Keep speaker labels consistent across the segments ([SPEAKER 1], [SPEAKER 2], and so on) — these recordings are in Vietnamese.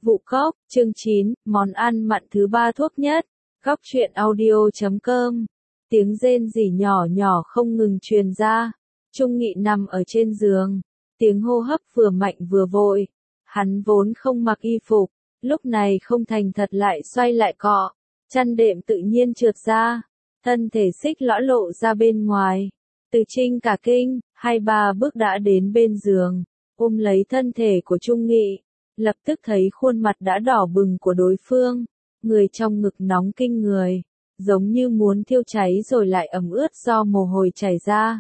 [SPEAKER 1] Vụ cốc, chương 9, món ăn mặn thứ 3 thuốc nhất. Góc truyện audio.com. Tiếng rên rỉ nhỏ nhỏ không ngừng truyền ra. Trung Nghị nằm ở trên giường. Tiếng hô hấp vừa mạnh vừa vội. Hắn vốn không mặc y phục. Lúc này không thành thật lại xoay lại cọ. Chăn đệm tự nhiên trượt ra. Thân thể xích lõa lộ ra bên ngoài. Từ Trinh cả kinh, 2-3 bước đã đến bên giường. Ôm lấy thân thể của Trung Nghị. Lập tức thấy khuôn mặt đã đỏ bừng của đối phương, người trong ngực nóng kinh người, giống như muốn thiêu cháy rồi lại ẩm ướt do mồ hôi chảy ra.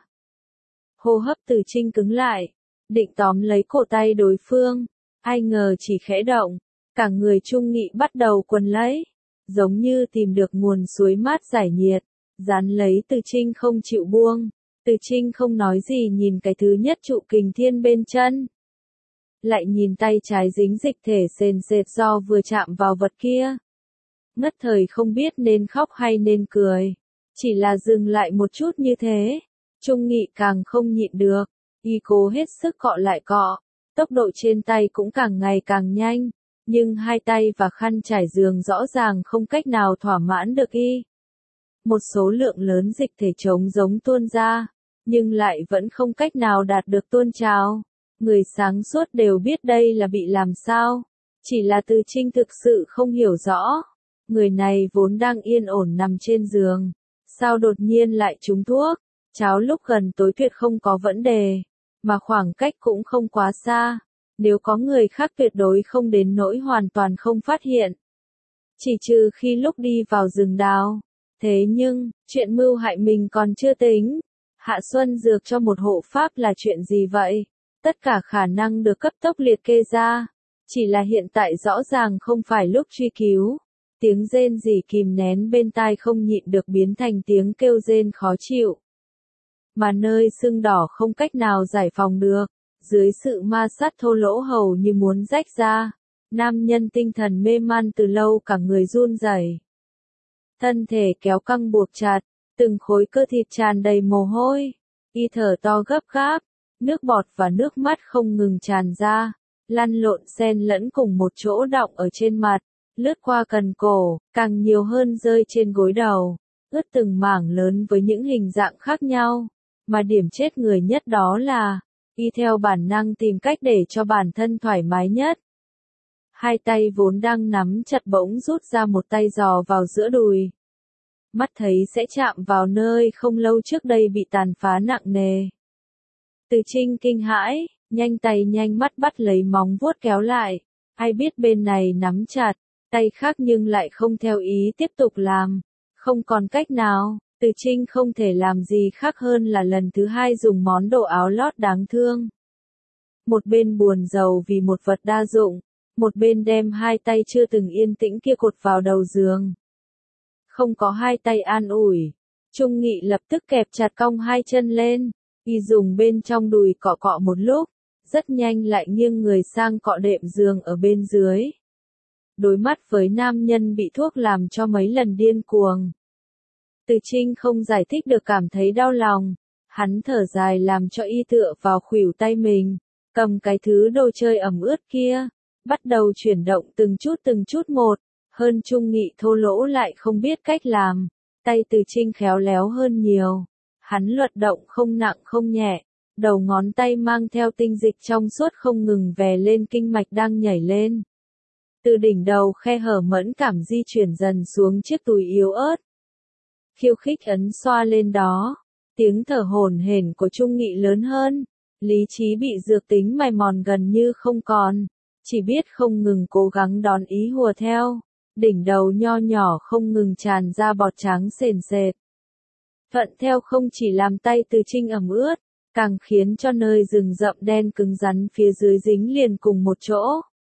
[SPEAKER 1] Hô hấp Từ Trinh cứng lại, định tóm lấy cổ tay đối phương, ai ngờ chỉ khẽ động, cả người Trung Nghị bắt đầu quấn lấy, giống như tìm được nguồn suối mát giải nhiệt, dán lấy Từ Trinh không chịu buông. Từ Trinh không nói gì nhìn cái thứ nhất trụ kình thiên bên chân. Lại nhìn tay trái dính dịch thể sền sệt do vừa chạm vào vật kia. Ngất thời không biết nên khóc hay nên cười. Chỉ là dừng lại một chút như thế. Trung Nghị càng không nhịn được. Y cố hết sức cọ lại cọ. Tốc độ trên tay cũng càng ngày càng nhanh. Nhưng hai tay và khăn trải giường rõ ràng không cách nào thỏa mãn được y. Một số lượng lớn dịch thể trống giống tuôn ra. Nhưng lại vẫn không cách nào đạt được tuôn trào. Người sáng suốt đều biết đây là bị làm sao. Chỉ là Từ Trinh thực sự không hiểu rõ. Người này vốn đang yên ổn nằm trên giường. Sao đột nhiên lại trúng thuốc? Cháo lúc gần tối tuyệt không có vấn đề. Mà khoảng cách cũng không quá xa. Nếu có người khác tuyệt đối không đến nỗi hoàn toàn không phát hiện. Chỉ trừ khi lúc đi vào rừng đào. Thế nhưng, chuyện mưu hại mình còn chưa tính. Hạ Xuân dược cho một hộ pháp là chuyện gì vậy? Tất cả khả năng được cấp tốc liệt kê ra. Chỉ là hiện tại rõ ràng không phải lúc truy cứu. Tiếng rên rỉ kìm nén bên tai không nhịn được biến thành tiếng kêu rên khó chịu. Mà nơi sưng đỏ không cách nào giải phóng được. Dưới sự ma sát thô lỗ hầu như muốn rách ra. Nam nhân tinh thần mê man từ lâu cả người run rẩy. Thân thể kéo căng buộc chặt. Từng khối cơ thịt tràn đầy mồ hôi. Y thở to gấp gáp. Nước bọt và nước mắt không ngừng tràn ra, lăn lộn xen lẫn cùng một chỗ đọng ở trên mặt, lướt qua cần cổ, càng nhiều hơn rơi trên gối đầu, ướt từng mảng lớn với những hình dạng khác nhau, mà điểm chết người nhất đó là, y theo bản năng tìm cách để cho bản thân thoải mái nhất. Hai tay vốn đang nắm chặt bỗng rút ra một tay giò vào giữa đùi. Mắt thấy sẽ chạm vào nơi không lâu trước đây bị tàn phá nặng nề. Từ Trinh kinh hãi, nhanh tay nhanh mắt bắt lấy móng vuốt kéo lại. Ai biết bên này nắm chặt, tay khác nhưng lại không theo ý tiếp tục làm. Không còn cách nào, Từ Trinh không thể làm gì khác hơn là lần thứ hai dùng món đồ áo lót đáng thương. Một bên buồn rầu vì một vật đa dụng, một bên đem hai tay chưa từng yên tĩnh kia cột vào đầu giường. Không có hai tay an ủi, Trung Nghị lập tức kẹp chặt cong hai chân lên. Y dùng bên trong đùi cọ cọ một lúc, rất nhanh lại nghiêng người sang cọ đệm giường ở bên dưới. Đối mắt với nam nhân bị thuốc làm cho mấy lần điên cuồng. Từ Trinh không giải thích được cảm thấy đau lòng, hắn thở dài làm cho y tựa vào khuỷu tay mình, cầm cái thứ đồ chơi ẩm ướt kia, bắt đầu chuyển động từng chút một, hơn Trung Nghị thô lỗ lại không biết cách làm, tay Từ Trinh khéo léo hơn nhiều. Hắn luật động không nặng không nhẹ, đầu ngón tay mang theo tinh dịch trong suốt không ngừng vè lên kinh mạch đang nhảy lên. Từ đỉnh đầu khe hở mẫn cảm di chuyển dần xuống chiếc túi yếu ớt. Khiêu khích ấn xoa lên đó, tiếng thở hổn hển của Trung Nghị lớn hơn, lý trí bị dược tính mài mòn gần như không còn, chỉ biết không ngừng cố gắng đón ý hùa theo, đỉnh đầu nho nhỏ không ngừng tràn ra bọt trắng sền sệt. Thuận theo không chỉ làm tay Từ Trinh ẩm ướt, càng khiến cho nơi rừng rậm đen cứng rắn phía dưới dính liền cùng một chỗ.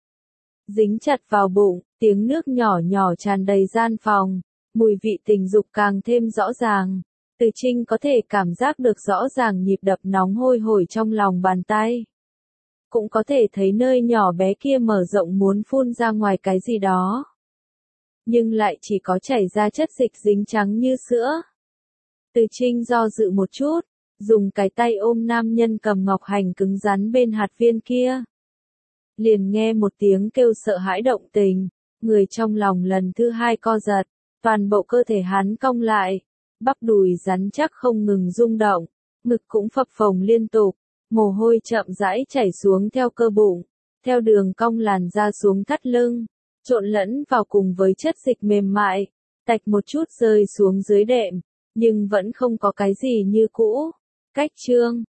[SPEAKER 1] Dính chặt vào bụng, tiếng nước nhỏ nhỏ tràn đầy gian phòng, mùi vị tình dục càng thêm rõ ràng. Từ Trinh có thể cảm giác được rõ ràng nhịp đập nóng hôi hổi trong lòng bàn tay. Cũng có thể thấy nơi nhỏ bé kia mở rộng muốn phun ra ngoài cái gì đó. Nhưng lại chỉ có chảy ra chất dịch dính trắng như sữa. Từ Trinh do dự một chút, dùng cái tay ôm nam nhân cầm ngọc hành cứng rắn bên hạt viên kia. liền nghe một tiếng kêu sợ hãi động tình, người trong lòng lần thứ hai co giật, toàn bộ cơ thể hắn cong lại, bắp đùi rắn chắc không ngừng rung động, ngực cũng phập phồng liên tục, mồ hôi chậm rãi chảy xuống theo cơ bụng, theo đường cong làn ra xuống thắt lưng, trộn lẫn vào cùng với chất dịch mềm mại, tạch một chút rơi xuống dưới đệm, nhưng vẫn không có cái gì như cũ. Cách chương